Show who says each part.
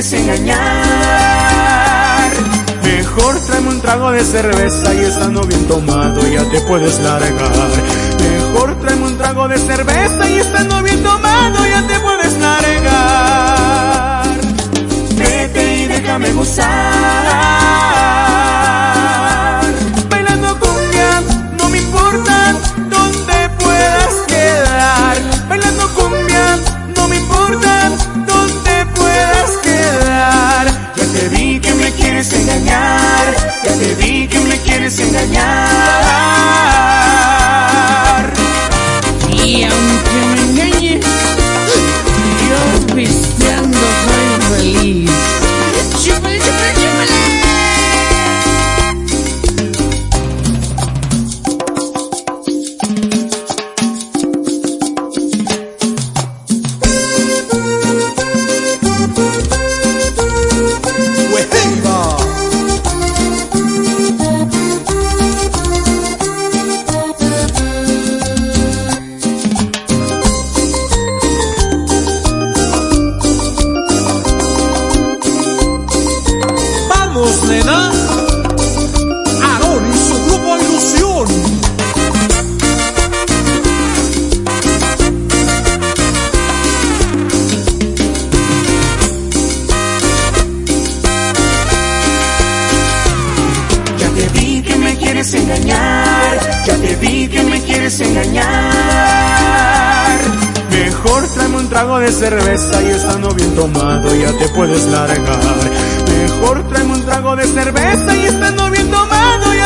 Speaker 1: quieres engañar. Mejor tráeme un trago de cerveza y estando bien tomado ya te puedes largar. Mejor tráeme un trago de cerveza y estando bien tomado ya te puedes largar. Vete y déjame gozar. Bailando cumbia, no me importa dónde puedas quedar. Bailando cumbia, no me importa dónde puedas quedar. Ya te vi que me quieres engañar, ya te vi que me quieres engañar.
Speaker 2: Y aunque me engañes, yo pisteando soy feliz. ¡Chúpale, chúpale, chúpale!
Speaker 3: Vamos, nena. Aarón y su grupo Ilusión.
Speaker 1: Ya te vi que me quieres engañar, ya te vi que me quieres engañar. Mejor tráeme un trago de cerveza y estando bien tomado ya te puedes largar. Mejor tráeme un trago de cerveza y estando bien tomado ya